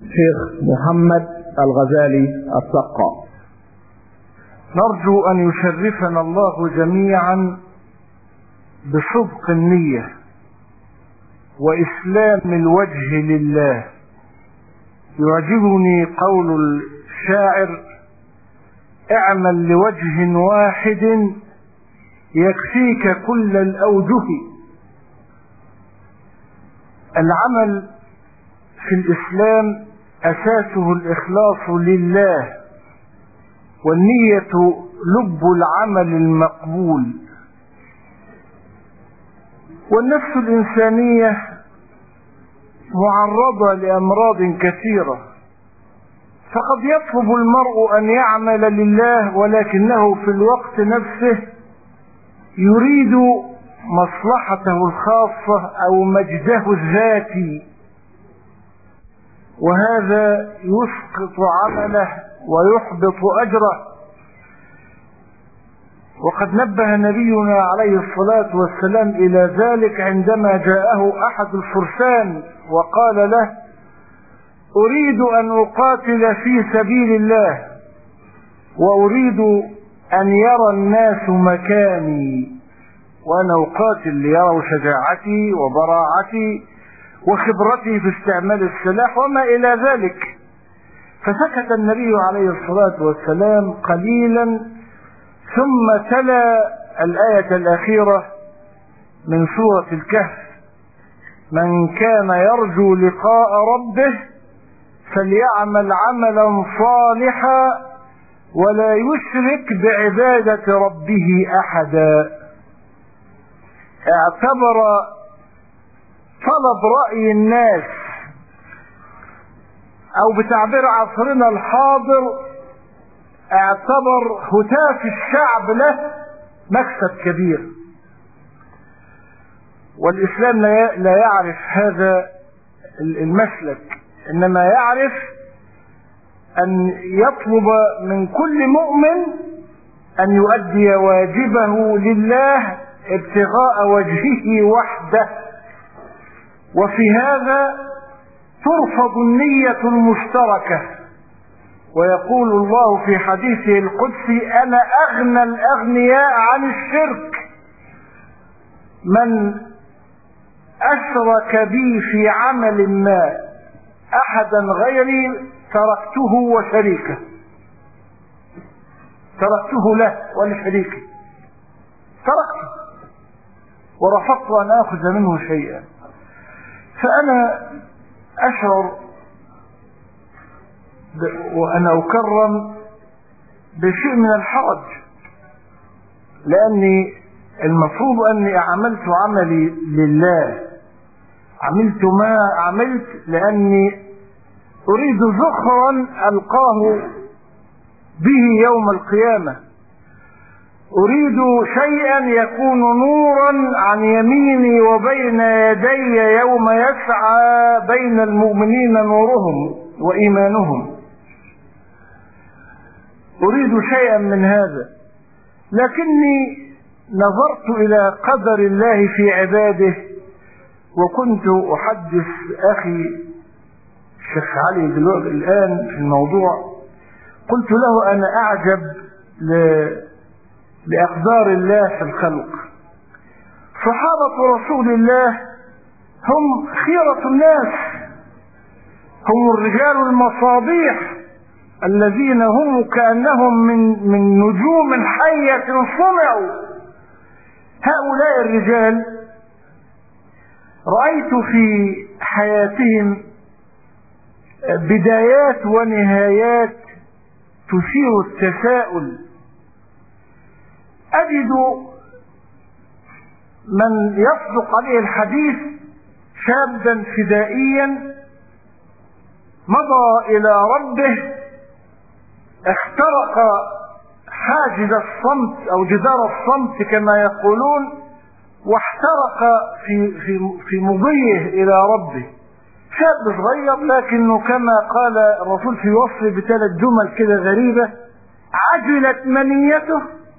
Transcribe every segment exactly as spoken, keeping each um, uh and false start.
شيخ محمد الغزالي السقا. نرجو أن يشرفنا الله جميعا بصدق النية وإسلام الوجه لله. يعجبني قول الشاعر: اعمل لوجه واحد يكفيك كل الأوجه. العمل في الإسلام أساسه الإخلاص لله، والنية لب العمل المقبول. والنفس الإنسانية معرضة لأمراض كثيرة، فقد يطلب المرء أن يعمل لله ولكنه في الوقت نفسه يريد مصلحته الخاصة أو مجده الذاتي، وهذا يسقط عمله ويحبط أجره. وقد نبه نبينا عليه الصلاة والسلام إلى ذلك عندما جاءه أحد الفرسان وقال له: أريد أن أقاتل في سبيل الله وأريد أن يرى الناس مكاني، وأنا أقاتل ليروا شجاعتي وبراعتي وخبرتي في استعمال السلاح وما إلى ذلك. فسكت النبي عليه الصلاة والسلام قليلا ثم تلا الآية الأخيرة من سورة الكهف: من كان يرجو لقاء ربه فليعمل عملا صالحا ولا يشرك بعبادة ربه أحدا. اعتبر طلب رأي الناس، أو بتعبير عصرنا الحاضر اعتبر هتاف الشعب له مكسب كبير. والإسلام لا يعرف هذا المسلك، إنما يعرف أن يطلب من كل مؤمن أن يؤدي واجبه لله ابتغاء وجهه وحده. وفي هذا ترفض النية المشتركة. ويقول الله في حديثه القدسي: أنا أغنى الأغنياء عن الشرك، من أشرك بي في عمل ما أحدا غيري تركته وشريكه، تركته له ولشريكه، تركته ورفضت أن أخذ منه شيئا. فأنا أشعر وأنا أكرم بشيء من الحرج، لأني المفروض أني عملت عملي لله، عملت ما عملت لأني أريد ذخرا ألقاه به يوم القيامة، أريد شيئا يكون نورا عن يميني وبين يدي يوم يسعى بين المؤمنين نورهم وإيمانهم، أريد شيئا من هذا. لكني نظرت إلى قدر الله في عباده، وكنت أحدث أخي الشيخ علي دلوقتي الآن في الموضوع، قلت له: أنا أعجب لأقدار الله في الخلق. صحابة رسول الله هم خيرة الناس، هم الرجال المصابيح الذين هم كأنهم من من نجوم حية صنعوا. هؤلاء الرجال رأيت في حياتهم بدايات ونهايات تثير التساؤل. أجد من يصدق عليه الحديث شابا فدائيا مضى إلى ربه، اخترق حاجز الصمت أو جدار الصمت كما يقولون، واحترق في في في مضيه إلى ربه. شاب صغير لكنه كما قال الرسول في وصفه بثلاث جمل كده غريبة: عجلت منيته،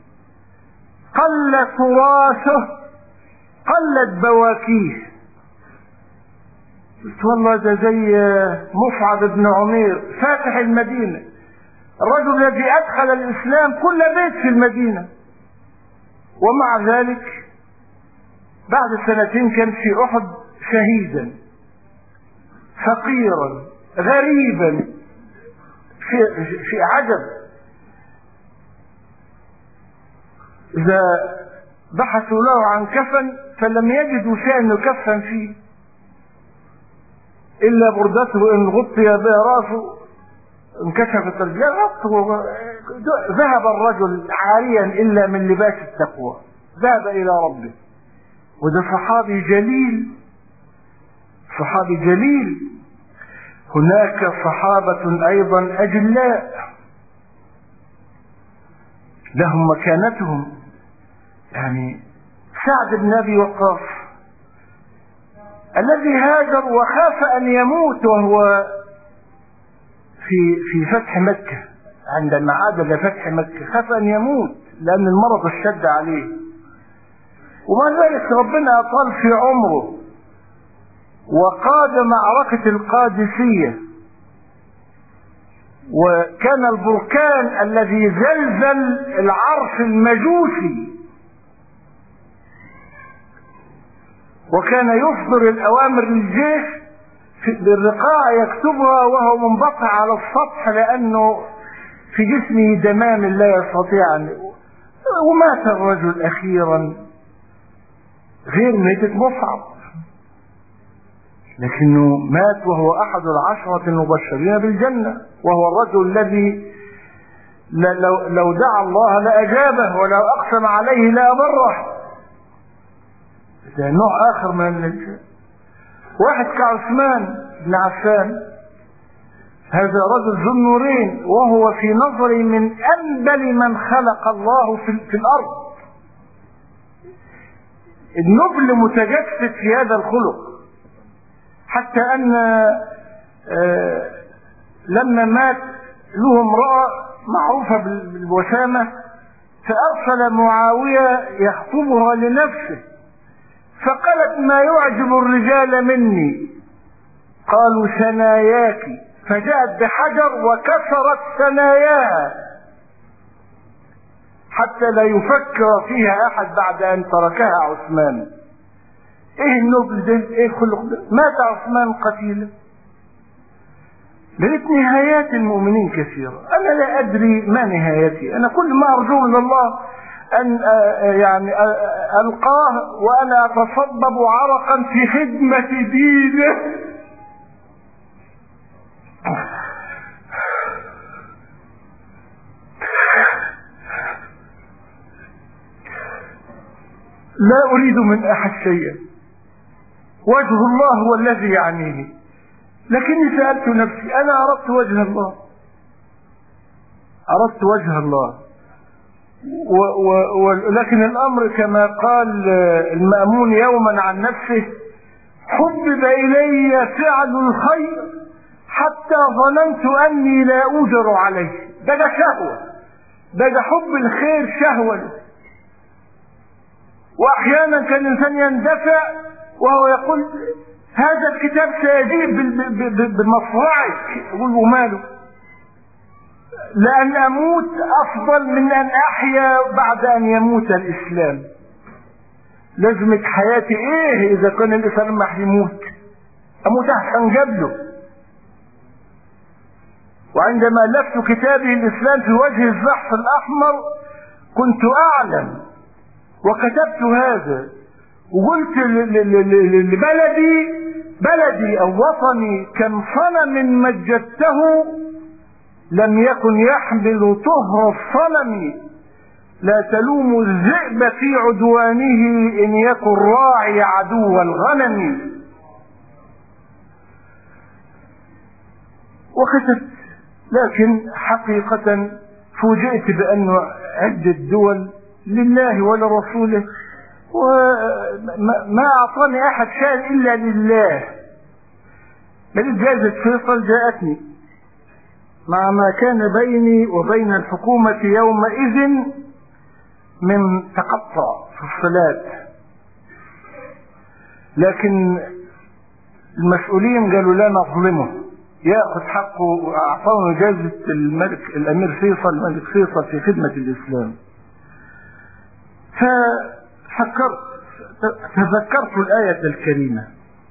قل تراثه، قلت بواكيه. قلت والله ده زي مصعب بن عمير فاتح المدينة، الرجل الذي أدخل الإسلام كل بيت في المدينة، ومع ذلك بعد سنتين كان في أحد شهيدا فقيرا غريبا في, في عجب. إذا بحثوا له عن كفن فلم يجدوا شيئا يكفن فيه إلا بردته إن غطي بها راسه انكشفت الرجال، ذهب الرجل عاريا إلا من لباس التقوى، ذهب إلى ربه. وده صحابي جليل، صحابي جليل. هناك صحابة أيضا أجلاء لهم مكانتهم، يعني سعد بن أبي وقاص الذي هاجر وخاف أن يموت وهو في في فتح مكة، عندما عاد لفتح مكة خاف أن يموت لأن المرض اشتد عليه، ومع ذلك ربنا أطال في عمره وقاد معركة القادسية، وكان البركان الذي زلزل العرش المجوسي، وكان يصدر الأوامر للجيش بالرقاع يكتبها وهو منبطح على السطح لأنه في جسمه دمام لا يستطيع أن، ومات الرجل أخيرا غير ميتة مصعب، لكنه مات وهو أحد العشرة المبشرين بالجنة، وهو الرجل الذي لو, لو دعا الله لأجابه ولو أقسم عليه لأبره. ده نوع آخر من النجاة. واحد كعثمان بن عفان، هذا رجل ذو النورين، وهو في نظري من أنبل من خلق الله في, في الأرض. النبل متجسد في هذا الخلق، حتى أن آه لما مات له امرأة معروفة بالوسامة، فأرسل معاوية يخطبها لنفسه، فقالت ما يعجب الرجال مني؟ قالوا ثناياك، فجاءت بحجر وكسرت ثناياها حتى لا يفكر فيها أحد بعد أن تركها عثمان. ايه النبل ده؟ ايه الخلق ده؟ مات عثمان قتيلا. لقيت نهايات المؤمنين كثيرة، أنا لا أدري ما نهايتي. أنا كل ما أرجو من الله أن يعني ألقاه وأنا أتصبب عرقا في خدمة دينه. لا أريد من أحد شيئا، وجه الله هو الذي يعنيني، لكني سألت نفسي أنا أردت وجه الله، أردت وجه الله و و ولكن الأمر كما قال المأمون يوما عن نفسه: حبب إلي فعل الخير حتى ظننت أني لا أجر عليه. ده شهوة، ده حب الخير شهوة. وأحيانا كان الإنسان يندفع وهو يقول هذا الكتاب سيجيب بمصرعك، يقول وماله، لأن أموت أفضل من أن أحيا بعد أن يموت الإسلام. لازمة حياتي إيه إذا كان الإسلام ما يموت؟ أموت أحسن قبله. وعندما ألفت كتابي الإسلام في وجه الزحف الأحمر كنت أعلم وكتبت هذا، وقلت لبلدي بلدي أو وطني كم صنم مجدته لم يكن يحمل طهر الصنم، لا تلوم الذئب في عدوانه إن يكن راعي عدو الغنم. وكتبت، لكن حقيقة فوجئت بأن عدة دول لله ولرسوله، وما أعطاني أحد شيء إلا لله. بل جائزة فيصل جاءتني مع ما كان بيني وبين الحكومة يومئذ من تقطع في الصلاة، لكن المسؤولين قالوا لا نظلمه، ياخذ حقه، واعطوه جائزة الملك الامير فيصل الملك فيصل في خدمة الاسلام. ففكرت تذكرت الآية الكريمة: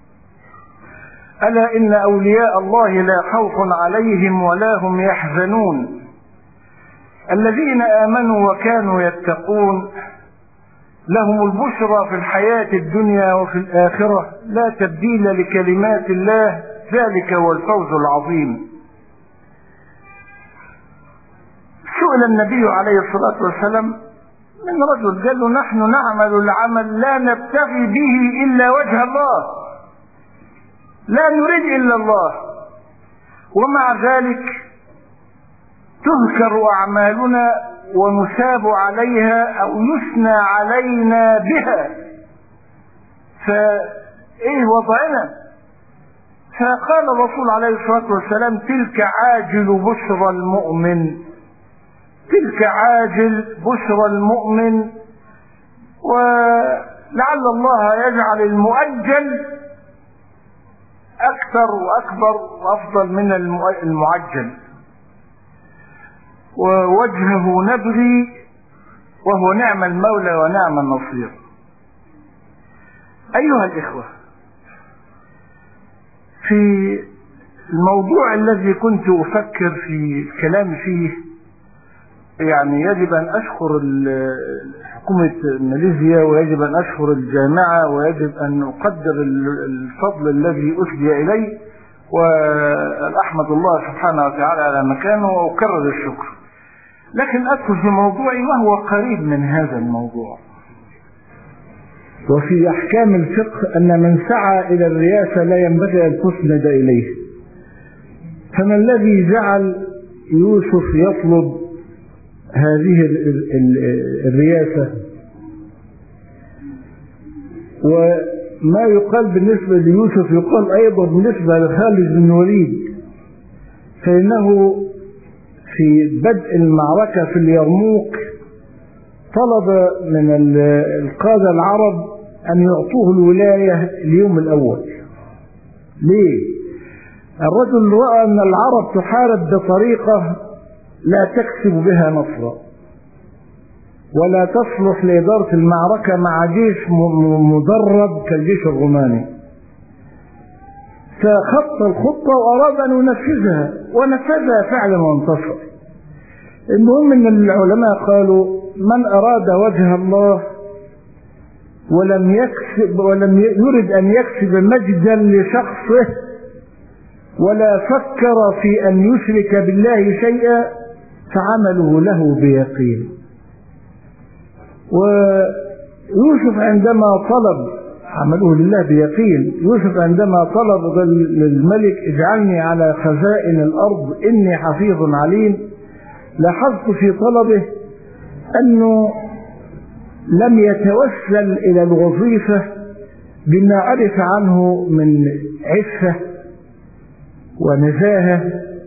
ألا إن أولياء الله لا خوف عليهم ولا هم يحزنون الذين آمنوا وكانوا يتقون لهم البشرى في الحياة الدنيا وفي الآخرة لا تبديل لكلمات الله ذلك هو الفوز العظيم. سئل النبي عليه الصلاة والسلام من رجل قال له: نحن نعمل العمل لا نبتغي به إلا وجه الله، لا نريد إلا الله، ومع ذلك تذكر أعمالنا ونثاب عليها أو يثنى علينا بها، فإيه وضعنا؟ فقال الرسول عليه الصلاة والسلام: تلك عاجل بشرى المؤمن، تلك عاجل بشرى المؤمن، ولعل الله يجعل المؤجل أكثر وأكبر وأفضل من المعجل، ووجهه نبغي وهو نعم المولى ونعم النصير. أيها الإخوة، في الموضوع الذي كنت أفكر في الكلام فيه، يعني يجب أن أشكر حكومة ماليزيا، ويجب أن أشكر الجامعة، ويجب أن أقدر الفضل الذي أسدي إليه، وأحمد الله سبحانه وتعالى على مكانه وأكرر الشكر. لكن أدخل في موضوعي وهو قريب من هذا الموضوع. وفي أحكام الفقه أن من سعى إلى الرياسة لا ينبغي أن تسند إليه، فما الذي جعل يوسف يطلب هذه الرياسة؟ وما يقال بالنسبة ليوسف يقال أيضا بالنسبة لخالد بن الوليد، فإنه في بدء المعركة في اليرموك طلب من القادة العرب أن يعطوه الولاية اليوم الأول. ليه؟ الرجل رأى أن العرب تحارب بطريقة لا تكسب بها نصرا ولا تصلح لإدارة المعركة مع جيش مدرب كالجيش الروماني، فخط الخطة وأراد أن ينفذها ونفذها فعلا وانتصر. المهم أن العلماء قالوا: من أراد وجه الله ولم يكسب ولم يرد أن يكسب مجدا لشخصه ولا فكر في أن يشرك بالله شيئا فعمله له بيقين. ويوسف عندما طلب عمله لله بيقين، يوسف عندما طلب للملك: اجعلني على خزائن الأرض إني حفيظ عليم، لاحظت في طلبه أنه لم يتوسل إلى الوظيفة بما عرف عنه من عفة ونزاهة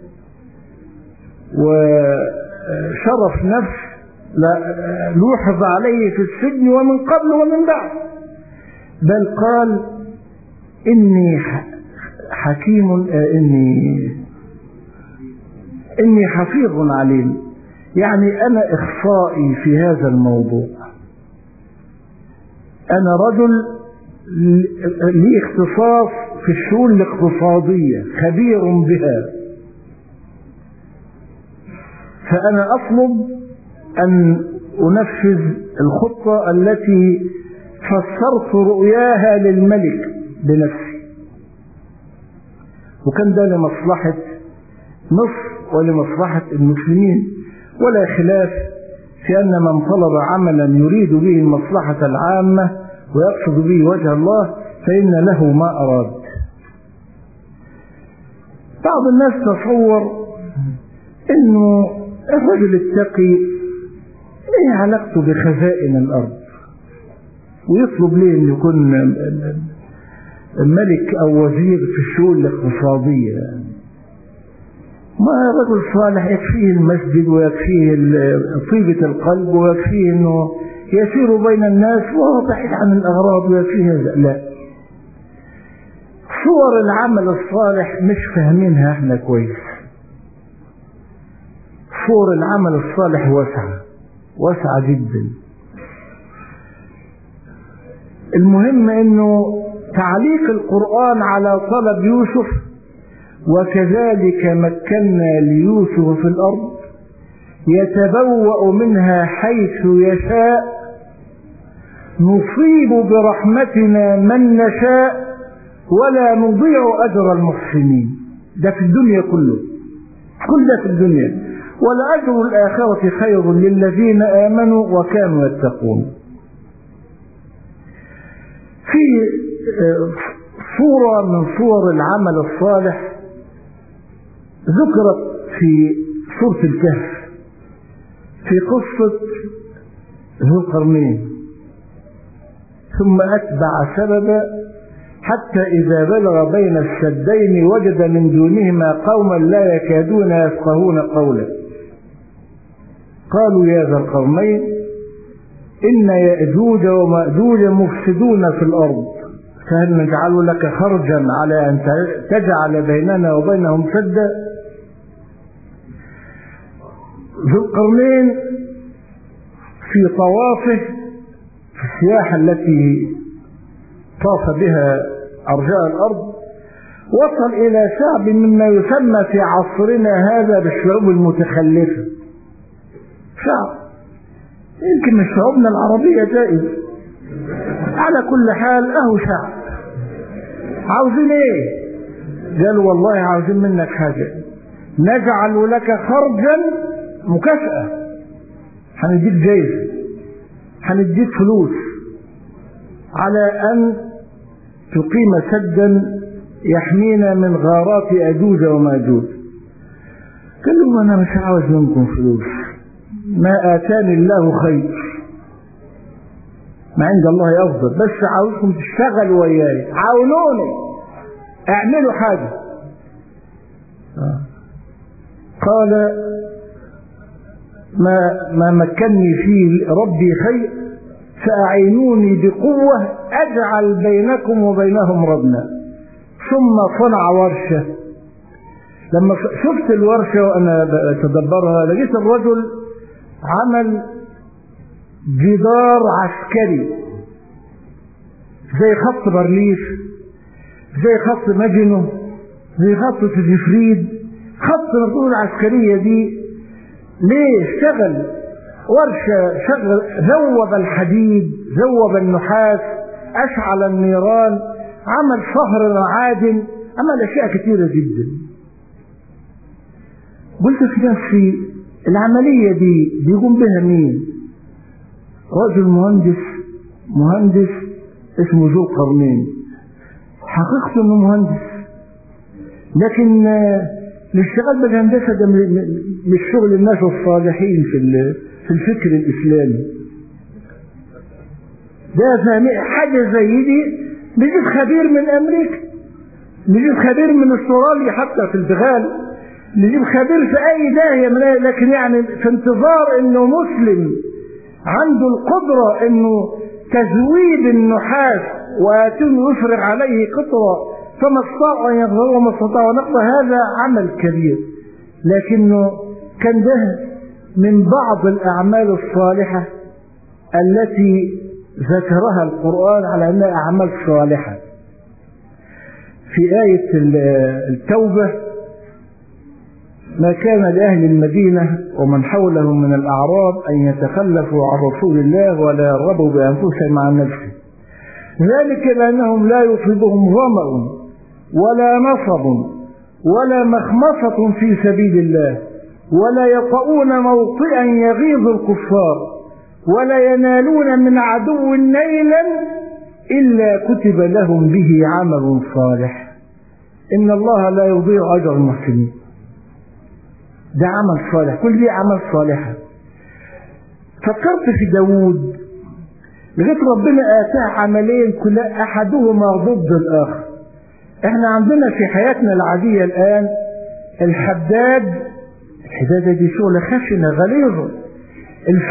وشرف نفس لوحظ عليه في السجن ومن قبل ومن بعد، بل قال: إني حكيم إني إني حفيظ عليم، يعني أنا إخصائي في هذا الموضوع، أنا رجل لي اختصاص في الشؤون الاقتصادية خبير بها، فأنا أطلب أن أنفذ الخطة التي فسرت رؤياها للملك بنفسي. وكان ده لمصلحة مصر ولمصلحة المسلمين، ولا خلاف في أن من طلب عملا يريد به المصلحة العامة ويقصد به وجه الله فإن له ما أراد. بعض الناس تصور إنه الرجل التقي ايه علاقته بخزائن الأرض، ويطلب ليه أن يكون ملك أو وزير في الشؤون الاقتصادية؟ ما رجل صالح يكفيه المسجد ويكفيه طيبة القلب ويكفيه أنه يسير بين الناس وهو بعيد عن الأغراض ويكفيه هذا. لا، صور العمل الصالح مش فاهمينها احنا كويس. صور العمل الصالح واسعة واسعة جدا. المهم انه تعليق القرآن على طلب يوسف: وكذلك مكنا ليوسف في الأرض يتبوأ منها حيث يشاء نصيب برحمتنا من نشاء ولا نضيع أجر المحسنين. ده في الدنيا كله، كل ده في الدنيا. ولأجر الآخرة خير للذين آمنوا وكانوا يتقون. في صورة من صور العمل الصالح ذكرت في سورة الكهف في قصة ذو القرنين: ثم أتبع سببا حتى إذا بلغ بين السدين وجد من دونهما قوما لا يكادون يفقهون قولا قالوا يا ذا القرنين إن يأجوج ومأجوج مفسدون في الأرض فهل نجعل لك خرجا على أن تجعل بيننا وبينهم سدا. ذو القرنين في طوافه في السياحة التي طاف بها أرجاء الأرض وصل إلى شعب مما يسمى في عصرنا هذا بالشعوب المتخلفة. شعب يمكن من شعوبنا العربية جائز، على كل حال أهو شعب. عاوزين ايه؟ قالوا والله عاوزين منك حاجة، نجعل لك خرجا مكافأة، هنديك جايزة، هنديك فلوس على أن تقيم سدا يحمينا من غارات أجوج وماجوج. قالوا أنا مش عاوز منكم فلوس، ما آتاني الله خير، ما عند الله أفضل، بس عاوزكم تشتغلوا وياي، عاونوني، اعملوا حاجة. قال ما, ما مكنني فيه ربي خير فأعينوني بقوة أجعل بينكم وبينهم ردنا. ثم صنع ورشة. لما شفت الورشة وأنا بتدبرها لقيت الرجل عمل جدار عسكري زي خط برليف، زي خط ماجينو، زي خط تجفريد، خط الخطوط العسكرية دي. ليه؟ اشتغل ورشة، شغل، ذوب الحديد، ذوب النحاس، أشعل النيران، عمل صهر معادن، عمل أشياء كثيرة جدا. قلت في نفسي العملية دي بيقوم بها مين؟ رجل مهندس، مهندس اسمه ذو القرنين، حقيقته انه مهندس، لكن الاشتغال بالهندسة ده مش شغل الناس الصالحين في في الفكر الإسلامي. ده فاهم حاجة زي دي نجيب خبير من أمريكا، نجيب خبير من استراليا حتى في البغال، نجيب خبير في أي داهية من أي، لكن يعني في انتظار إنه مسلم عنده القدرة إنه تزويد النحاس ويتم يفرغ عليه قطرة فما استطاع أن يغفر وما استطاع نقض، هذا عمل كبير. لكنه كان ده من بعض الأعمال الصالحة التي ذكرها القرآن على أنها أعمال صالحة. في آية التوبة: ما كان لأهل المدينة ومن حولهم من الأعراب أن يتخلفوا عن رسول الله ولا يرغبوا بأنفسهم عن نفسه، ذلك لأنهم لا يصيبهم ظمأ ولا نصب ولا مخمصة في سبيل الله ولا يطؤون موطئا يغيظ الكفار ولا ينالون من عدو نيلا إلا كتب لهم به عمل صالح إن الله لا يضيع أجر المحسنين. ده عمل صالح، كل دي عمل صالحة. فكرت في داود، لقيت ربنا آتاه عملين كل أحدهما ضد الآخر. احنا عندنا في حياتنا العادية الآن الحداد، الحدادة دي شغلة خشنة غليظة.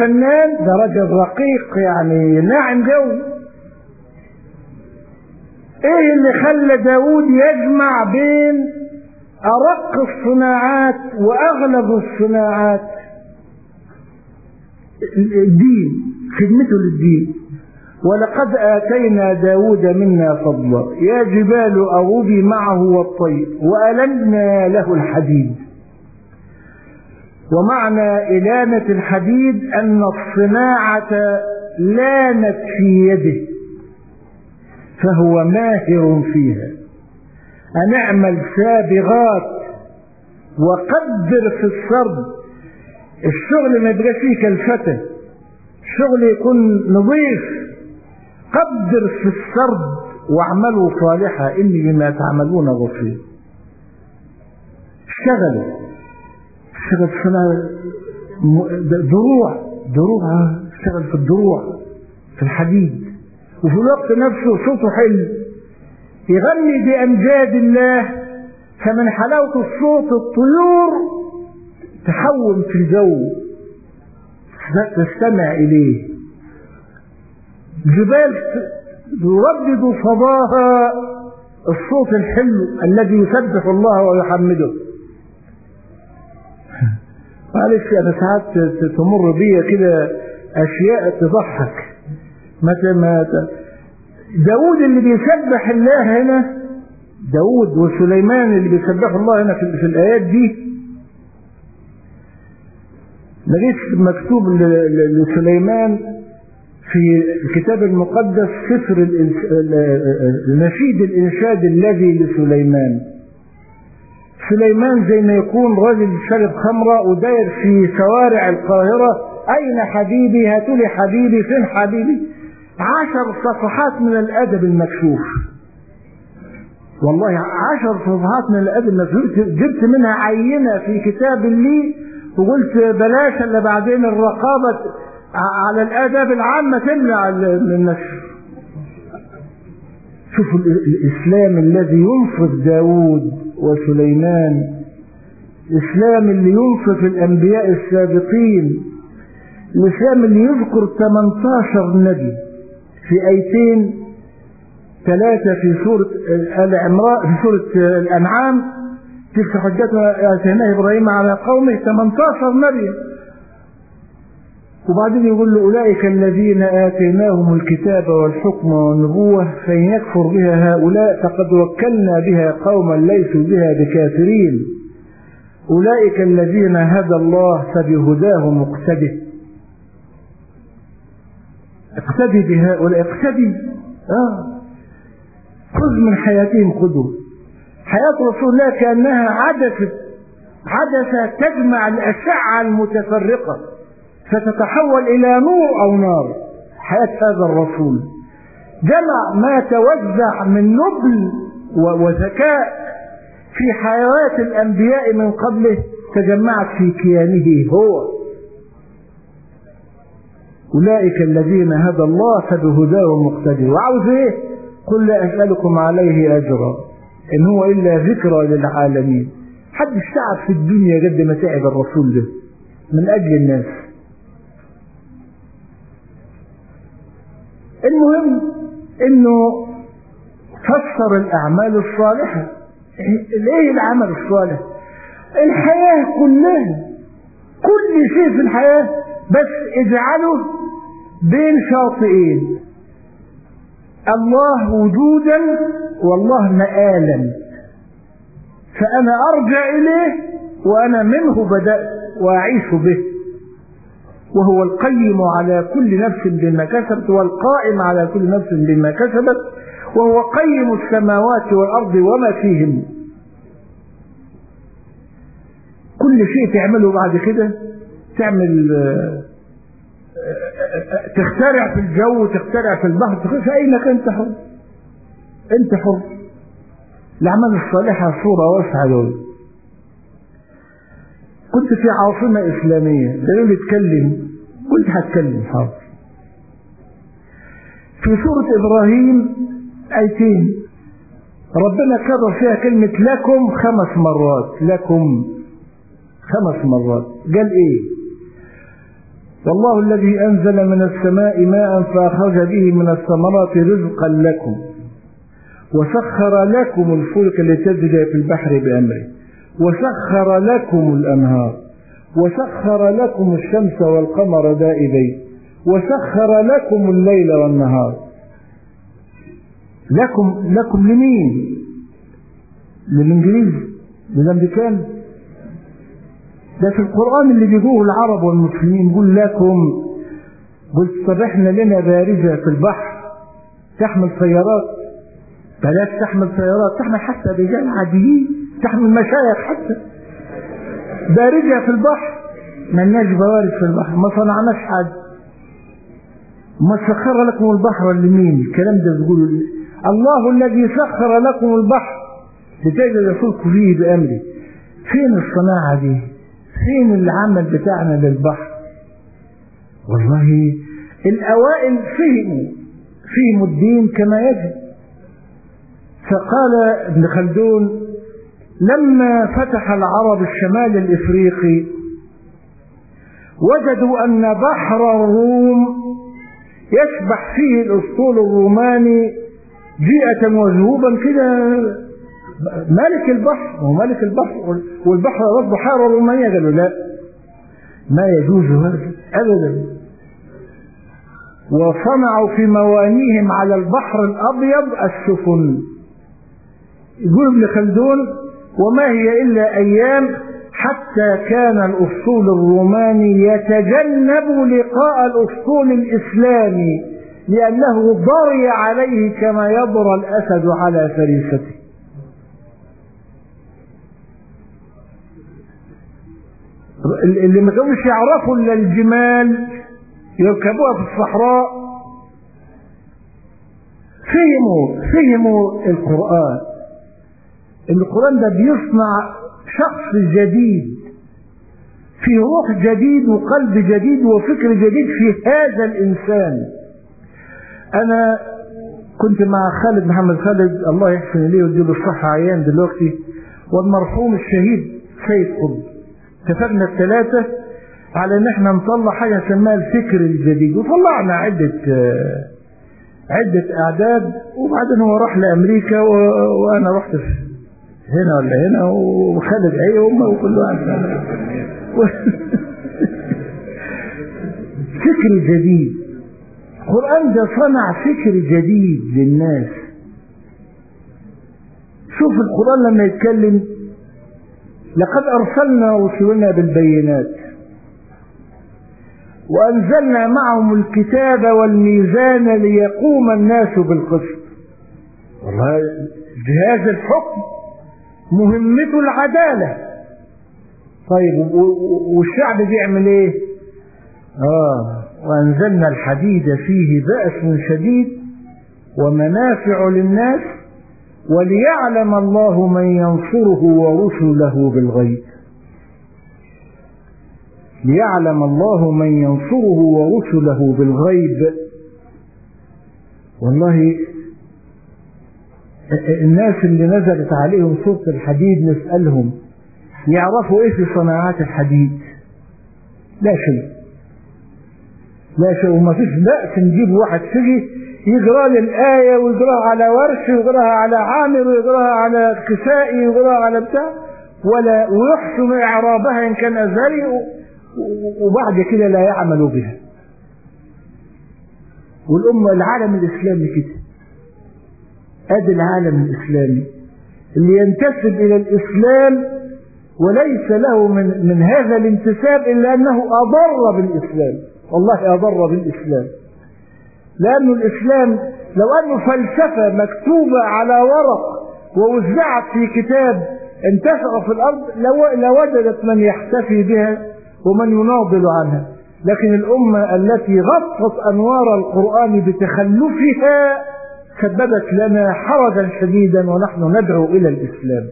الفنان ده رجل رقيق يعني ناعم جو. ايه اللي خلى داود يجمع بين ارق الصناعات واغلب الصناعات؟ الدين، خدمته للدين. ولقد آتينا داود منا فضلا يا جبال أوبي معه والطير وألنا له الحديد. ومعنى إلانة الحديد أن الصناعة لانت في يده فهو ماهر فيها. أن اعمل سابغات وقدر في السرد. الشغل ما يبقى فيه كالفتى، الشغل يكون نظيف. قدر في السرد واعملوا صالحا إني بما تعملون بصير. اشتغلوا اشتغل في دروع دروع اشتغل في الدروع في الحديد، وفي الوقت نفسه صوته حلو يغني بأمجاد الله. فمن حلاوة الصوت الطيور تحوم في الجو تستمع إليه. جبال يردد صداها الصوت الحلو الذي يسبح الله ويحمده. معلش أنا ساعات تمر بي كده أشياء تضحك. مثل ما داود اللي بيسبح الله هنا، داود وسليمان اللي بيسبحوا الله هنا في, في الآيات دي، لقيت مكتوب لسليمان في الكتاب المقدس سفر النشيد الإنشاد الذي لسليمان. سليمان زي ما يكون راجل شارب خمرة وداير في شوارع القاهرة، أين حبيبي؟ هاتولي حبيبي، فين حبيبي؟ عشر صفحات من الأدب المكشوف، والله عشر صفحات من الأدب المكشوف. جبت منها عينة في كتاب لي وقلت بلاش اللي بعدين الرقابة على الآداب العامة تمنع النشر. شوفوا الإسلام الذي ينصف داود وسليمان، الإسلام اللي ينصف الأنبياء السابقين، الإسلام اللي يذكر ثمانية عشر نبي في آيتين ثلاثة في سورة العمران، في سورة الأنعام، تلك حجتنا آتيناها إبراهيم على قومه، ثمانية عشر نبي. وبعدين يقول له أولئك الذين آتيناهم الكتاب والحكم والنبوة فإن يكفر بها هؤلاء فقد وكلنا بها قوما ليسوا بها بكافرين أولئك الذين هدى الله فبهداه مقتده. اقتدي بهؤلاء، اقتدي آه. خذ من حياتهم قدوة. حياة رسول الله كأنها عدسة عدسة تجمع الأشعة المتفرقة فتتحول إلى نور أو نار. حياة هذا الرسول جمع ما توزع من نبل وذكاء في حياة الأنبياء من قبله تجمعت في كيانه هو. أولئك الذين هدى الله فبهداه مقتدي. وعاوز إيه؟ قل لا أسألكم عليه أجرا إن هو إلا ذكرى للعالمين. حد تعب في الدنيا قد ما تعب الرسول ده من أجل الناس. المهم إنه فسر الأعمال الصالحة. إيه العمل الصالح؟ الحياة كلها، كل شيء في الحياة، بس اجعله بين شاطئين، الله وجودا والله مآلا. فأنا أرجع إليه وأنا منه بدأت وأعيش به، وهو القيم على كل نفس بما كسبت والقائم على كل نفس بما كسبت وهو قيم السماوات والأرض وما فيهم. كل شيء تعمله بعد كده تعمل تخترع في الجو، تخترع في البحر، فأينك أنت حر، أنت حر. الأعمال الصالحة صورة واسعة دول. كنت في عاصمة إسلامية قالوا لي اتكلم، قلت هتكلم حاضر. في سورة إبراهيم آيتين ربنا كرر فيها كلمة لكم خمس مرات، لكم خمس مرات. قال إيه؟ والله الذي أنزل من السماء ماء فأخرج به من الثمرات رزقا لكم وسخر لكم الفلك لتجري في البحر بأمره وسخر لكم الأنهار وسخر لكم الشمس والقمر دائبين وسخر لكم الليل والنهار. لكم لكم لمين؟ للإنجليز؟ للأمريكان؟ ده في القرآن اللي بيجوه العرب والمسلمين يقول لكم. قلت طب احنا لنا بارجة في البحر تحمل سيارات، بلاش تحمل سيارات، تحمل حتى رجال عاديين، تحمل مشايخ حتى. بارجة في البحر، ملناش بوارج في البحر، ما صنعناش حاجة. ما سخر لكم البحر لمين؟ الكلام ده بيقولوا الله الذي سخر لكم البحر لتجري الفلك فيه بأمره. فين الصناعة دي؟ فين العمل بتاعنا للبحر؟ والله الأوائل فهموا فهموا الدين كما يجب. فقال ابن خلدون لما فتح العرب الشمال الإفريقي وجدوا أن بحر الروم يسبح فيه الأسطول الروماني جيئة وذهوبا كده، ملك البحر هو ملك البحر والبحر رد بحيرة رومانية. قالوا لا، ما يجوز هذا أبدا. وصنعوا في موانيهم على البحر الأبيض السفن. يقول ابن خلدون وما هي إلا أيام حتى كان الأسطول الروماني يتجنب لقاء الأسطول الإسلامي لأنه ضري عليه كما يضرى الأسد على فريسته. اللي ما كانوش يعرفوا إلا الجمال يركبوها في الصحراء فهموا فهموا القرآن. القرآن ده بيصنع شخص جديد فيه روح جديد وقلب جديد وفكر جديد في هذا الإنسان. أنا كنت مع خالد محمد خالد الله يحسن إليه ويديله الصحة عيان دلوقتي، والمرحوم الشهيد سيد قطب. اتفقنا الثلاثة على ان احنا نطلع حاجة سماها الفكر الجديد، وطلعنا عدة عدة اعداد. وبعدين هو راح لامريكا وانا رحت هنا ولا هنا، وخالد عيهم وكل واحد فكر جديد. القرآن ده صنع فكر جديد للناس. شوف القرآن لما يتكلم لقد أرسلنا رسلنا بالبينات وأنزلنا معهم الكتاب والميزان ليقوم الناس بالقسط. والله جهاز الحكم مهمته العدالة. طيب والشعب بيعمل ايه؟ آه وأنزلنا الحديد فيه بأس شديد ومنافع للناس وليعلم الله من ينصره ورسله بالغيب. ليعلم الله من ينصره ورسله بالغيب. والله الناس اللي نزلت عليهم سورة الحديد نسألهم يعرفوا ايه في صناعات الحديد؟ لا شيء لا شيء. وما فيش بأس نجيب واحد فقيه يقرأ لي الآية ويقرأها على ورش ويقرأها على عامر ويقرأها على كسائي ويقرأها على بتاع ولا ويحسن إعرابها إن كان أزهري، وبعد كده لا يعمل بها. والأمة العالم الإسلامي كده، أدي العالم الإسلامي اللي ينتسب إلى الإسلام وليس له من, من هذا الانتساب إلا أنه أضر بالإسلام. والله أضر بالإسلام، لأن الإسلام لو أنه فلسفة مكتوبة على ورق ووزعت في كتاب انتشر في الأرض لوجدت من يحتفي بها ومن يناضل عنها. لكن الأمة التي غطت أنوار القرآن بتخلفها سببت لنا حرجا شديدا ونحن ندعو إلى الإسلام.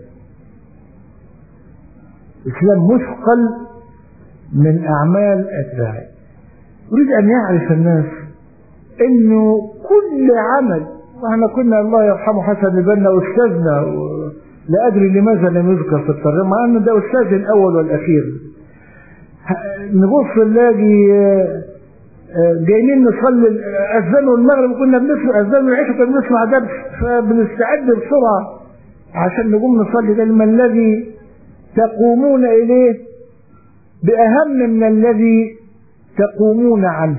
الإسلام مثقل من أعمال أتباعه. أريد أن يعرف الناس إنه كل عمل، وإحنا كنا الله يرحمه حسن البنا أستاذنا لا أدري لماذا لم يذكر في الترجمة مع أنه ده أستاذ الأول والأخير. نبص نلاقي جايين نصلي اذان المغرب كنا بنسمع اذان العشاء كنا بنسمع درس فبنستعد بسرعه عشان نقوم نصلي. قال ما الذي تقومون اليه باهم من الذي تقومون عنه.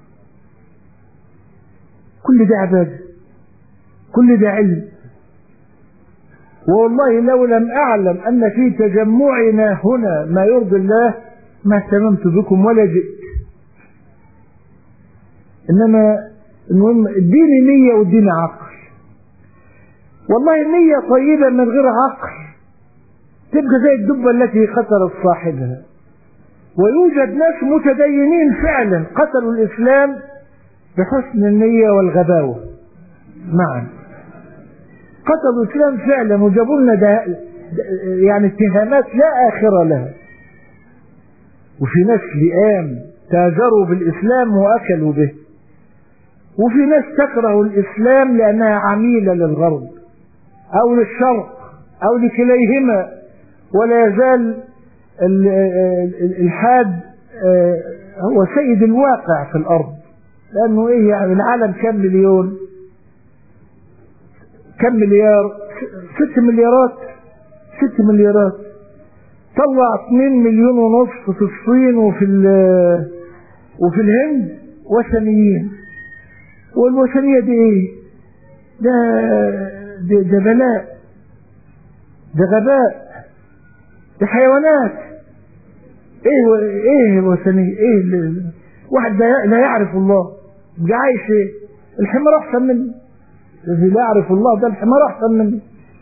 كل ده عباده، كل ده علم. والله لو لم اعلم ان في تجمعنا هنا ما يرضي الله ما اهتممت بكم ولا جئت. انما المهم اديني نية واديني عقل. والله النية طيبة من غير عقل تبقى زي الدبة التي قتلت صاحبها. ويوجد ناس متدينين فعلا قتلوا الاسلام بحسن النية والغباوة معا. قتلوا الاسلام فعلا وجابوا لنا ده يعني اتهامات لا اخر لها. وفي ناس لئام تاجروا بالاسلام واكلوا به. وفي ناس تكره الإسلام لأنها عميلة للغرب أو للشرق أو لكليهما. ولا يزال الإلحاد هو سيد الواقع في الأرض. لأنه إيه يعني العالم كم مليون كم مليار ست مليارات ست مليارات طلع اثنين مليون ونصف في الصين وفي وفي الهند وثنيين. والوثنية دي ايه؟ ده ده, ده بلاء، ده غباء، ده حيوانات. ايه ايه الوثنية؟ ايه اللي واحد لا يعرف الله يبقى عايش ايه؟ الحمار احسن منه. الذي لا يعرف الله ده الحمار احسن منه.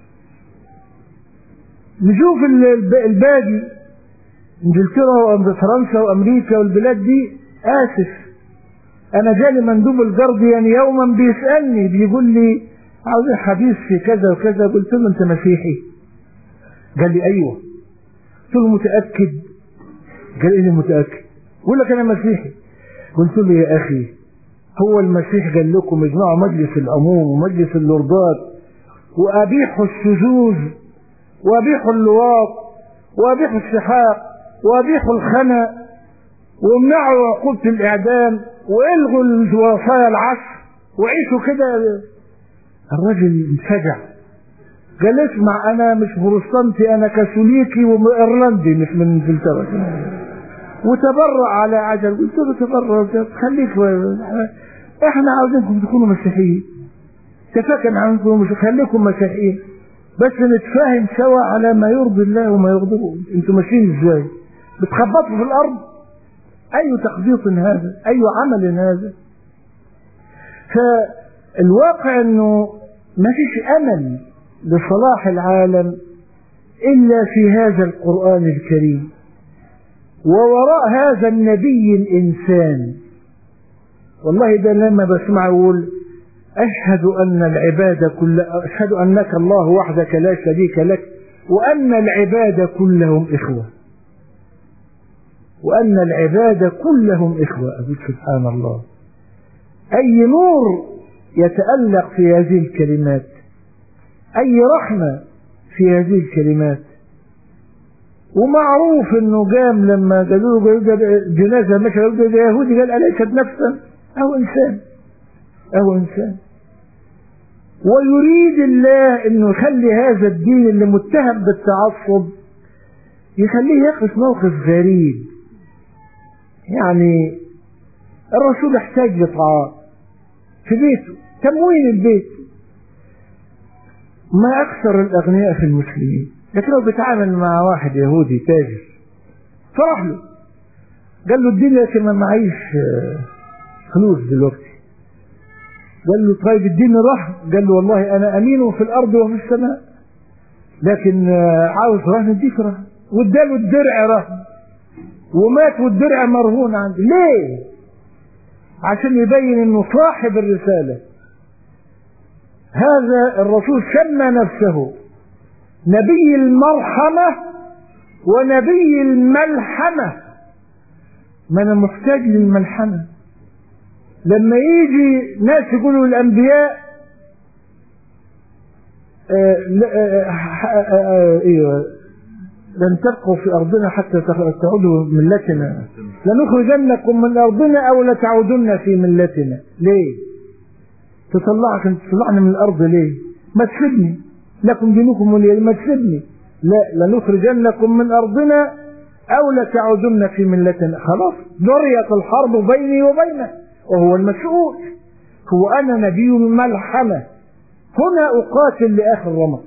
نشوف الباقي انجلترا وفرنسا وامريكا والبلاد دي. اسف انا جالي مندوب الجارديان يوما بيسألني بيقول لي عاوز حديث في كذا وكذا. قلت له انت مسيحي؟ قال لي ايوه. قلت له متأكد؟ قال لي متأكد. بقول لك انا مسيحي. قلت له يا اخي هو المسيح قال لكم اجمعوا مجلس العموم ومجلس اللوردات وابيحوا الشذوذ وابيحوا اللواط وابيحوا السحاق وابيحوا الخنا وامنعوا عقوبة الاعدام والغوا الوصايا العشر وعيشوا كده؟ الراجل انفجع. قال اسمع انا مش بروتستانتي انا كاثوليكي وايرلندي مش من انجلترا. وتبرع على عجل. قلت له تبرع خليك احنا عاوزينكم تكونوا مسيحيين. تفاكم عنكم مش خليكم مسيحيين بس نتفاهم سوا على ما يرضي الله وما يغضبه. انتوا ماشيين ازاي؟ بتخبطوا في الارض؟ اي تخبيط هذا؟ اي عمل هذا؟ فالواقع انه ما فيش امل لصلاح العالم الا في هذا القرآن الكريم ووراء هذا النبي الانسان. والله ده لما بسمع اقول اشهد ان العباد كل اشهد انك الله وحدك لا شريك لك وان العباد كلهم اخوه وأن العباد كلهم إخوة. أقول سبحان الله. أي نور يتألق في هذه الكلمات، أي رحمة في هذه الكلمات. ومعروف أنه قام لما قالوا له جنازة مشى قالوا له يهودي قال أليست نفسا أو إنسان أو إنسان. ويريد الله أنه يخلي هذا الدين اللي متهم بالتعصب يخليه يقف موقف غريب. يعني الرسول احتاج لطعام في بيته، تموين البيت. ما أكثر الأغنياء في المسلمين، لكن لو بيتعامل مع واحد يهودي تاجر فرح له قال له اديني لكن ما معيش فلوس دلوقتي. قال له طيب اديني رهن. قال له والله أنا أمين في الأرض وفي السماء لكن عاوز رهن اديك رهن. واداله الدرع رهن ومات والدرع مرهون عنده. ليه؟ عشان يبين انه صاحب الرسالة. هذا الرسول سمى نفسه نبي المرحمة ونبي الملحمة. ما انا محتاج للملحمة. لما يجي ناس يقولوا الانبياء آه آه آه آه آه لن تبقوا في أرضنا حتى تعودوا ملتنا، لنخرجنكم من أرضنا أو لتعودن في ملتنا. ليه؟ تطلعك انت تطلعني من الأرض ليه؟ ما تسيبني، لكم دينكم ولي، ما تسيبني. لا، لنخرجنكم من أرضنا أو لتعودن في ملتنا. خلاص جريت الحرب بيني وبينه وهو المسؤول. هو أنا نبي ملحمة، هنا أقاتل لآخر رمق.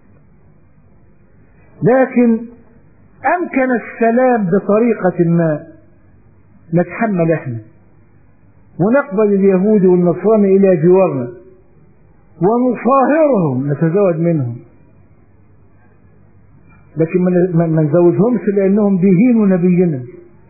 لكن أمكن السلام بطريقة ما نتحمل احنا ونقبل اليهود والنصارى إلى جوارنا ونصاهرهم نتزوج منهم، لكن ما نزوجهمش لأنهم بيهينوا نبينا.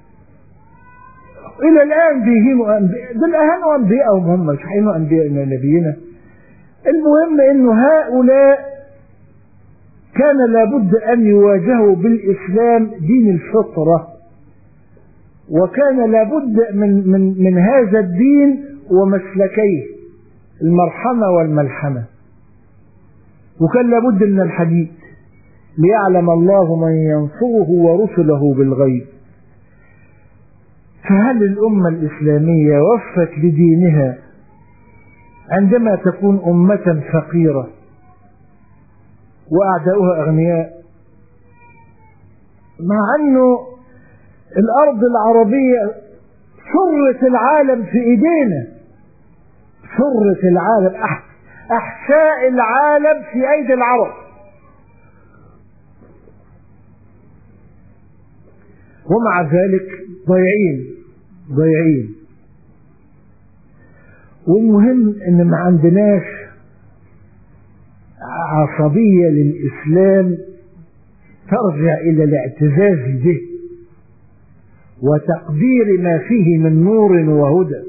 إلى الآن بيهينوا دول أهانوا أنبيائهم، هم مش هيهينوا أنبياء نبينا. المهم إنه هؤلاء كان لابد أن يواجهوا بالإسلام دين الفطرة، وكان لابد من من من هذا الدين ومسلكيه المرحمة والملحمة، وكان لابد من الحديث ليعلم الله من ينصره ورسله بالغيب. فهل الأمة الإسلامية وفت لدينها عندما تكون أمة فقيرة وأعداؤها أغنياء؟ مع أنه الأرض العربية ثروة العالم في إيدينا، ثروة العالم، أحشاء العالم في أيدي العرب، ومع ذلك ضيعين ضيعين. والمهم ان ما عندناش عصبية للإسلام ترجع إلى الاعتزاز به وتقدير ما فيه من نور وهدى.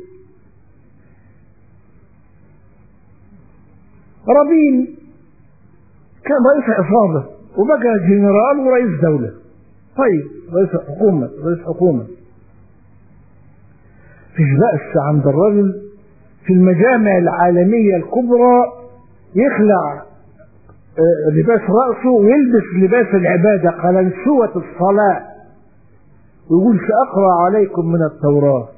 رابين كان رئيس عصابة وبقى جنرال ورئيس دولة، طيب رئيس حكومة رئيس حكومة فيش بأس عند الرجل في المجامع العالمية الكبرى يخلع لباس رأسه ويلبس لباس العبادة قلنسوة الصلاة ويقول سأقرأ عليكم من التوراة،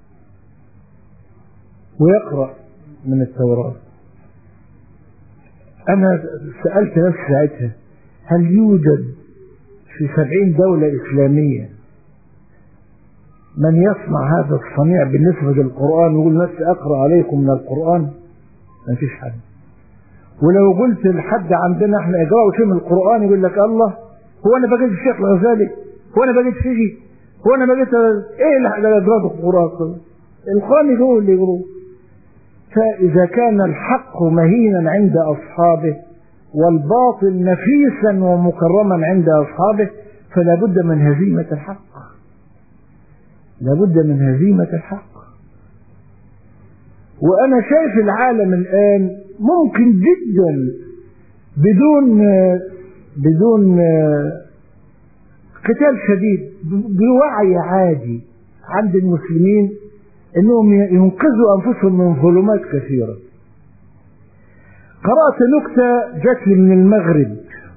ويقرأ من التوراة. أنا سألت نفسي ساعتها هل يوجد في سبعين دولة إسلامية من يصنع هذا الصنيع بالنسبة للقرآن ويقول نفسي أقرأ عليكم من القرآن؟ ما فيش حد. ولو قلت لحد عندنا احنا اقرأوا شيء من القرآن يقول لك الله، هو أنا بقيت الشيخ الغزالي؟ هو أنا بقيت فيجي؟ هو أنا بقيت إيه اللي أقرأه القرآن؟ القرآن هو اللي يقرأه. فإذا كان الحق مهينا عند أصحابه والباطل نفيسا ومكرما عند أصحابه فلا بد من هزيمة الحق، لا بد من هزيمة الحق. وأنا شايف العالم الآن ممكن جدا بدون بدون قتال شديد بوعي عادي عند المسلمين انهم ينقذوا انفسهم من ظلمات كثيرة. قرأت نكتة جات لي من المغرب،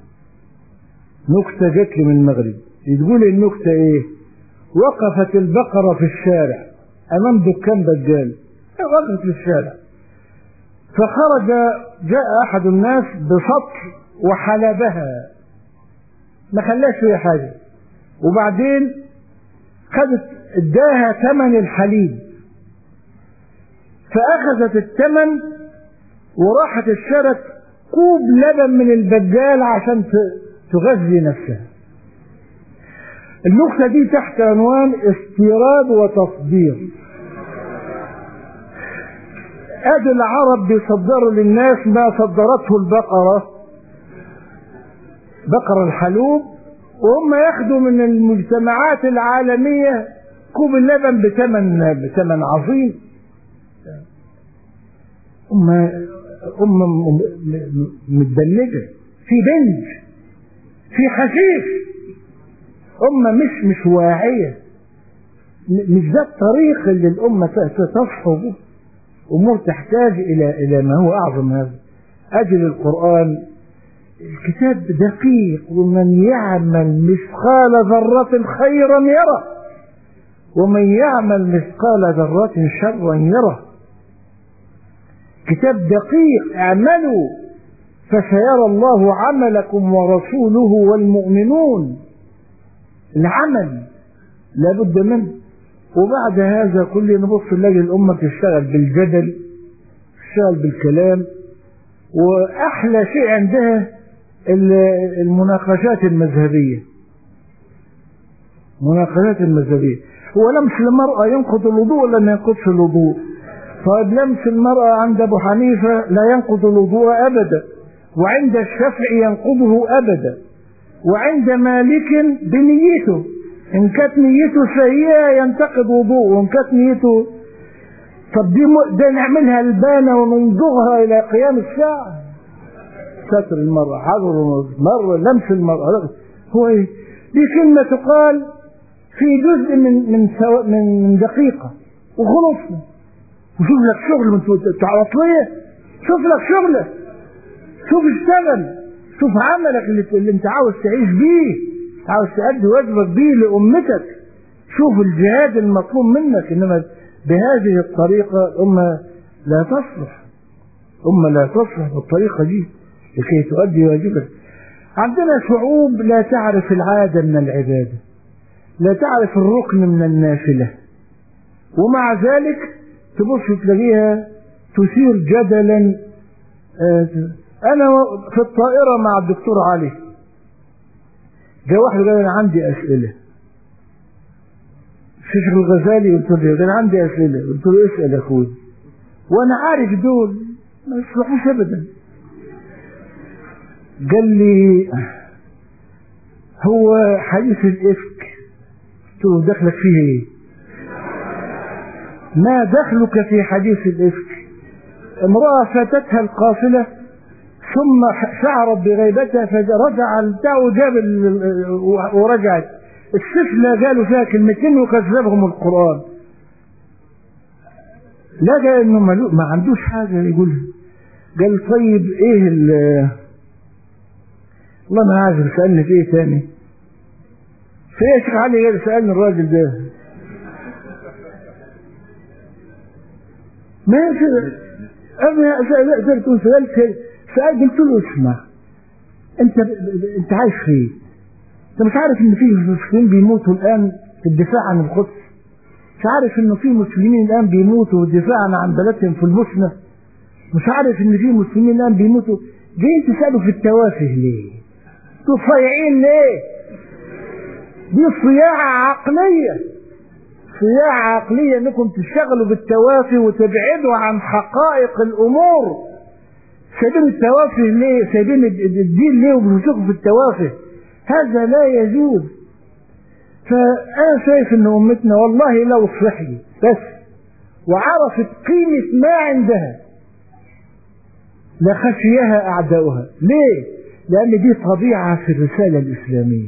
نكتة جات لي من المغرب تقول النكتة ايه؟ وقفت البقرة في الشارع امام دكان دجال، وقفت في الشارع، فخرج جاء احد الناس بسطر وحلبها، ما خلاش فيها حاجة، وبعدين خدت اداها ثمن الحليب، فاخذت الثمن وراحت اشترت كوب لبن من البجال عشان تغذي نفسها. النكتة دي تحت عنوان استيراد وتصدير. ادي العرب بيصدروا للناس ما صدرته البقرة، بقر الحلوب، وهم ياخدوا من المجتمعات العالمية كوب اللبن بثمن بثمن عظيم. هم هم متبلجة في بنج في حشيش، هم مش مش واعية، مش ده الطريق اللي الأمة تصحو به. أمور تحتاج إلى إلى ما هو أعظم هذا. أجل القرآن الكتاب دقيق، ومن يعمل مثقال ذرة خيرا يره، ومن يعمل مثقال ذرة شرا يره. كتاب دقيق، اعملوا فسيرى الله عملكم ورسوله والمؤمنون. العمل لابد منه. وبعد هذا كل نبص نلاقي الأمة تشتغل بالجدل، تشتغل بالكلام، وأحلى شيء عندها المناقشات المذهبية. مناقشات المذهبية. هو لمس المرأة ينقض الوضوء ولا ما ينقضش الوضوء؟ طيب لمس المرأة عند أبو حنيفة لا ينقض الوضوء أبدا، وعند الشافعي ينقضه أبدا، وعند مالك بنيته، إن كانت نيته سيئة ينتقض وضوء، وإن كانت نيته. طب دي م... ده نعملها البانة ونمضغها إلى قيام الساعة. ستر المرأة، حضر مرة لمس المرأة، هو إيه؟ دي كلمة تقال في جزء من من سو... من دقيقة وخلصنا. وشوف لك شغل من تعطلية، شوف لك شغلة، شوف اشتغل، شوف عملك اللي, اللي انت عاوز تعيش بيه، عاوز تأدي واجبك بيه لأمتك، شوف الجهاد المطلوب منك. إنما بهذه الطريقة الأمة لا تصلح، أمة لا تصلح بالطريقة دي لكي تؤدي واجبك. عندنا شعوب لا تعرف العادة من العبادة، لا تعرف الركن من النافلة، ومع ذلك تبص تلاقيها تثير جدلا. أنا في الطائرة مع الدكتور علي، جاء واحد قال أنا عندي أسئلة. الشيخ الغزالي قلت له أنا عندي أسئلة، قلت له اسأل يا أخوي، وأنا عارف دول ما يصلحوش أبدا. قال لي هو حديث الإفك، قلت له دخلك فيه إيه؟ ما دخلك في حديث الإفك؟ امرأة فاتتها القافلة ثم شعرت بغيبتها فرجع البتاع وجاب ورجعت، السفلى قالوا فيها كلمتين وكذبهم القرآن. لقى انه ما عندوش حاجة يقولها. قال طيب ايه ال والله ما عارف سألني في ايه تاني. في ايه شيخ علي؟ قال سألني الراجل ده ما يصير. انا سألت سألت سألت قلت له اسمع، انت انت عايش فين؟ انت مش عارف ان في مسلمين بيموتوا الان في الدفاع عن القدس؟ مش عارف ان في مسلمين الان بيموتوا دفاعا عن بلدهم في البوسنة؟ مش عارف ان في مسلمين الان بيموتوا؟ جايين تسألوا في التوافه ليه؟ انتوا صايعين ليه؟ دي صياعة عقلية، صياعة عقلية انكم تشتغلوا بالتوافه وتبعدوا عن حقائق الامور. سايبين التوافه ليه؟ سايبين الدين ليه وبتشوفوا في التوافه؟ هذا لا يجوز. فأنا شايف ان امتنا والله لو صحي بس وعرفت قيمة ما عندها لخشيها اعداؤها. ليه؟ لان دي طبيعة في الرسالة الاسلامية.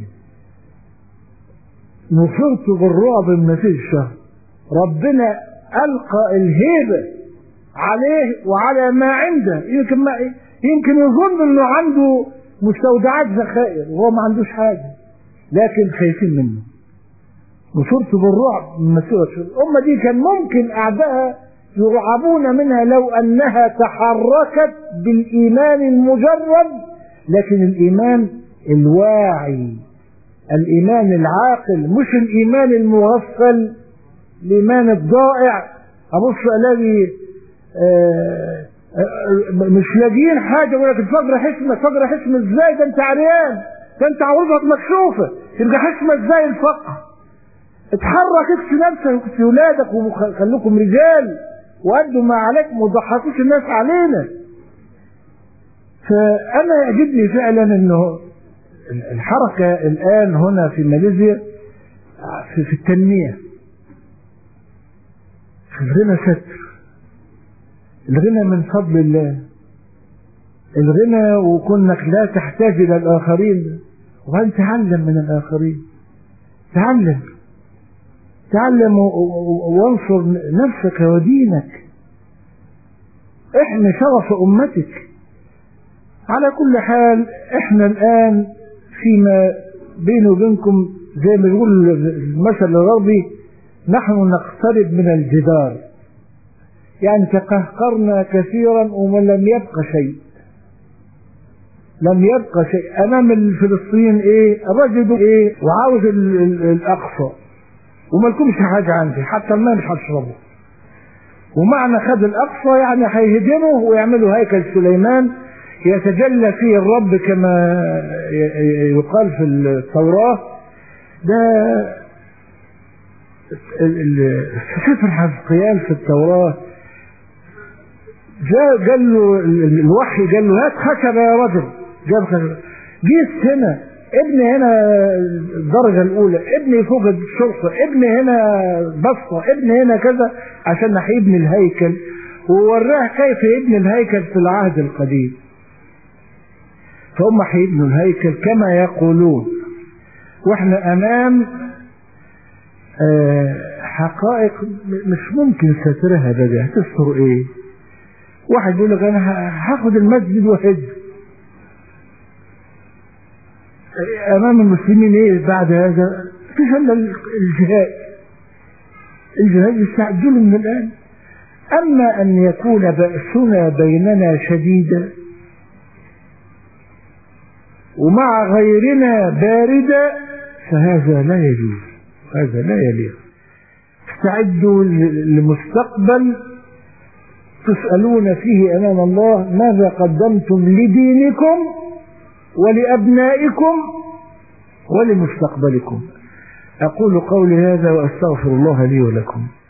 نصرت بالرعب من في الشهر، ربنا القى الهيبة عليه وعلى ما عنده. يمكن ما يمكن يظن انه عنده مستودعات ذخائر وهو ما عندوش حاجة، لكن خايفين منه. نصرت بالرعب من مسيرة الأمة دي كان ممكن أعدائها يرعبون منها لو أنها تحركت بالإيمان المجرد، لكن الإيمان الواعي، الإيمان العاقل، مش الإيمان المغفل، الإيمان الضائع. أبص ألاقي آه آه مش لاقيين حاجة، يقول لك الفجر حسمة. الفجر حسمة ازاي؟ ده انت عريان، ده انت عروضك مكشوفة، يبقى حسمة ازاي الفقر؟ اتحرك، اكفي نفسك واكفي ولادك وخلوكم رجال وأدوا ما عليكم وضحكوش الناس علينا. فأنا يعجبني فعلا انه الحركة الآن هنا في ماليزيا في, في التنمية، في الغنى ستر، الغنى من فضل الله، الغنى وكونك لا تحتاج إلى الآخرين، وأن تعلم من الآخرين، تعلم تعلم وانصر نفسك ودينك، احمي شرف أمتك. على كل حال احنا الآن فيما بيني وبينكم زي ما يقول المثل الغربي نحن نقترب من الجدار، يعني تقهقرنا كثيرا ولم يبقى شيء، لم يبقى شيء أمام الفلسطينيين. إيه الرجل إيه وعاوز الأقصى وما لكمش حاجة عندي، حتى الماء مش هتشربه، ومعنى خد الأقصى يعني هيهدموا ويعملوا هيكل سليمان يتجلى فيه الرب كما يقال في التوراة. ده في سفر حزقيال في التوراة جاء قال له الوحي، قال له هات خشبة يا رجل، جاب خشبة، جيت هنا ابني هنا الدرجة الأولى، ابني فوق الشرطة، ابني هنا بسطة، ابني هنا كذا، عشان هيبني الهيكل، ووراه كيف يبني الهيكل في العهد القديم. فهم هيبنوا الهيكل كما يقولون، واحنا امام آه حقائق مش ممكن سترها. بقى هتستر ايه؟ واحد يقول لك انا هاخد المسجد وهج امام المسلمين. ايه بعد هذا؟ مفيش الا الجهاد، الجهاد يستعجلوا من الان. اما ان يكون بأسنا بيننا شديدا ومع غيرنا باردة فهذا لا يجوز، هذا لا يليق. استعدوا لمستقبل تسألون فيه أمام الله ماذا قدمتم لدينكم ولأبنائكم ولمستقبلكم. أقول قولي هذا وأستغفر الله لي ولكم.